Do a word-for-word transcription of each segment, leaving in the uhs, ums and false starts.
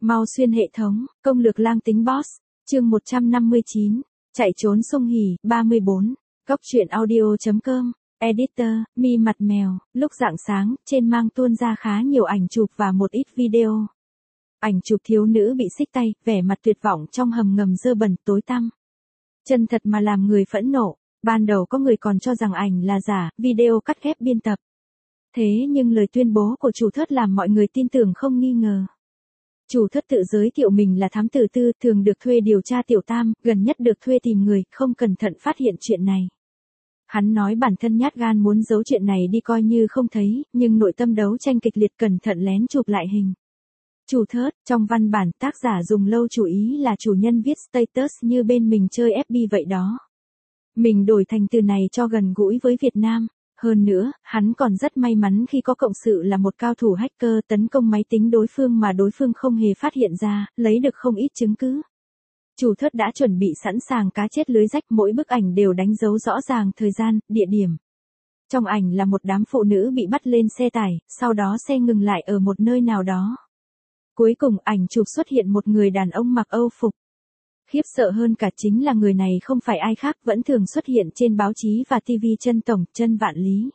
Mau xuyên hệ thống, công lược lang tính boss, chương một trăm năm mươi chín, chạy trốn sung hỉ, ba mươi bốn, góc truyện audio.com, editor, mi mặt mèo, lúc rạng sáng, trên mang tuôn ra khá nhiều ảnh chụp và một ít video. Ảnh chụp thiếu nữ bị xích tay, vẻ mặt tuyệt vọng trong hầm ngầm dơ bẩn tối tăm. Chân thật mà làm người phẫn nộ, ban đầu có người còn cho rằng ảnh là giả, video cắt ghép biên tập. Thế nhưng lời tuyên bố của chủ thớt làm mọi người tin tưởng không nghi ngờ. Chủ thớt tự giới thiệu mình là thám tử tư, thường được thuê điều tra tiểu tam, gần nhất được thuê tìm người, không cẩn thận phát hiện chuyện này. Hắn nói bản thân nhát gan muốn giấu chuyện này đi coi như không thấy, nhưng nội tâm đấu tranh kịch liệt cẩn thận lén chụp lại hình. Chủ thớt, trong văn bản tác giả dùng lâu chú ý là chủ nhân viết status như bên mình chơi ép bê vậy đó. Mình đổi thành từ này cho gần gũi với Việt Nam. Hơn nữa, hắn còn rất may mắn khi có cộng sự là một cao thủ hacker tấn công máy tính đối phương mà đối phương không hề phát hiện ra, lấy được không ít chứng cứ. Chủ thớt đã chuẩn bị sẵn sàng cá chết lưới rách, mỗi bức ảnh đều đánh dấu rõ ràng thời gian, địa điểm. Trong ảnh là một đám phụ nữ bị bắt lên xe tải, sau đó xe ngừng lại ở một nơi nào đó. Cuối cùng ảnh chụp xuất hiện một người đàn ông mặc Âu phục. Khiếp sợ hơn cả chính là người này không phải ai khác, vẫn thường xuất hiện trên báo chí và ti vi Chân Tổng, Chân Vạn Lý.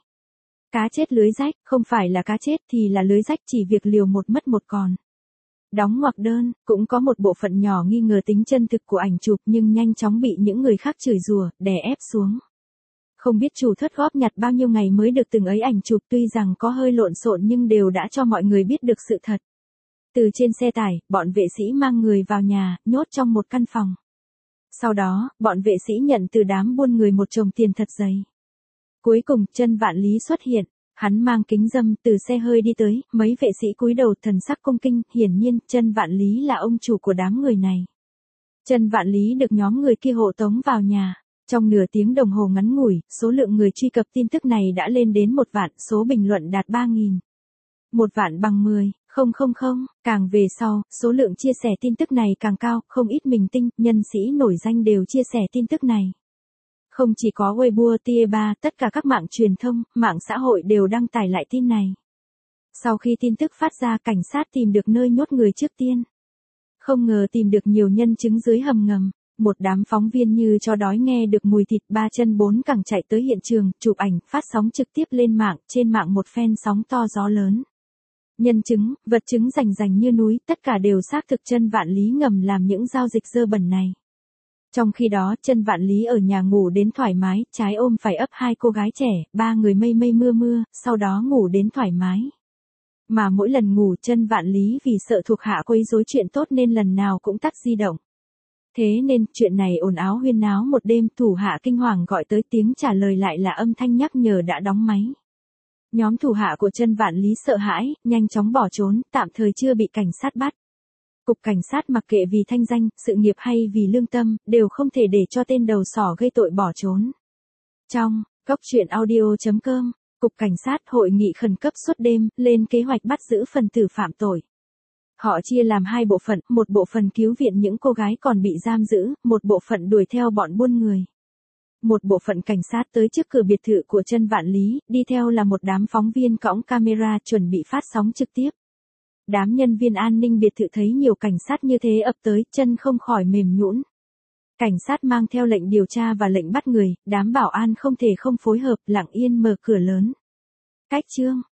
Cá chết lưới rách, không phải là cá chết thì là lưới rách, chỉ việc liều một mất một còn. Đóng ngoặc đơn, cũng có một bộ phận nhỏ nghi ngờ tính chân thực của ảnh chụp nhưng nhanh chóng bị những người khác chửi rủa, đè ép xuống. Không biết chủ thớt góp nhặt bao nhiêu ngày mới được từng ấy ảnh chụp, tuy rằng có hơi lộn xộn nhưng đều đã cho mọi người biết được sự thật. Từ trên xe tải, bọn vệ sĩ mang người vào nhà, nhốt trong một căn phòng. Sau đó, bọn vệ sĩ nhận từ đám buôn người một chồng tiền thật dày. Cuối cùng, Chân Vạn Lý xuất hiện, hắn mang kính râm từ xe hơi đi tới, mấy vệ sĩ cúi đầu thần sắc cung kinh, hiển nhiên, Chân Vạn Lý là ông chủ của đám người này. Chân Vạn Lý được nhóm người kia hộ tống vào nhà. Trong nửa tiếng đồng hồ ngắn ngủi, số lượng người truy cập tin tức này đã lên đến một vạn, số bình luận đạt ba nghìn. Một vạn bằng mười, không không không, càng về sau, số lượng chia sẻ tin tức này càng cao, không ít minh tinh, nhân sĩ nổi danh đều chia sẻ tin tức này. Không chỉ có Weibo, Tieba, tất cả các mạng truyền thông, mạng xã hội đều đăng tải lại tin này. Sau khi tin tức phát ra, cảnh sát tìm được nơi nhốt người trước tiên. Không ngờ tìm được nhiều nhân chứng dưới hầm ngầm. Một đám phóng viên như chó đói nghe được mùi thịt, ba chân bốn cẳng chạy tới hiện trường, chụp ảnh, phát sóng trực tiếp lên mạng, trên mạng một phen sóng to gió lớn. Nhân chứng, vật chứng rành rành như núi, tất cả đều xác thực Chân Vạn Lý ngầm làm những giao dịch dơ bẩn này. Trong khi đó, Chân Vạn Lý ở nhà ngủ đến thoải mái, trái ôm phải ấp hai cô gái trẻ, ba người mây mây mưa mưa, sau đó ngủ đến thoải mái. Mà mỗi lần ngủ, Chân Vạn Lý vì sợ thuộc hạ quấy rối chuyện tốt nên lần nào cũng tắt di động. Thế nên, chuyện này ồn áo huyên náo một đêm, thủ hạ kinh hoàng gọi tới, tiếng trả lời lại là âm thanh nhắc nhở đã đóng máy. Nhóm thủ hạ của Chân Vạn Lý sợ hãi, nhanh chóng bỏ trốn, tạm thời chưa bị cảnh sát bắt. Cục cảnh sát mặc kệ vì thanh danh, sự nghiệp hay vì lương tâm, đều không thể để cho tên đầu sỏ gây tội bỏ trốn. Trong góc truyện audio.com, Cục Cảnh sát hội nghị khẩn cấp suốt đêm, lên kế hoạch bắt giữ phần tử phạm tội. Họ chia làm hai bộ phận, một bộ phận cứu viện những cô gái còn bị giam giữ, một bộ phận đuổi theo bọn buôn người. Một bộ phận cảnh sát tới trước cửa biệt thự của Chân Vạn Lý, đi theo là một đám phóng viên cõng camera chuẩn bị phát sóng trực tiếp. Đám nhân viên an ninh biệt thự thấy nhiều cảnh sát như thế ập tới, chân không khỏi mềm nhũn. Cảnh sát mang theo lệnh điều tra và lệnh bắt người, đám bảo an không thể không phối hợp, lặng yên mở cửa lớn. Cách chương,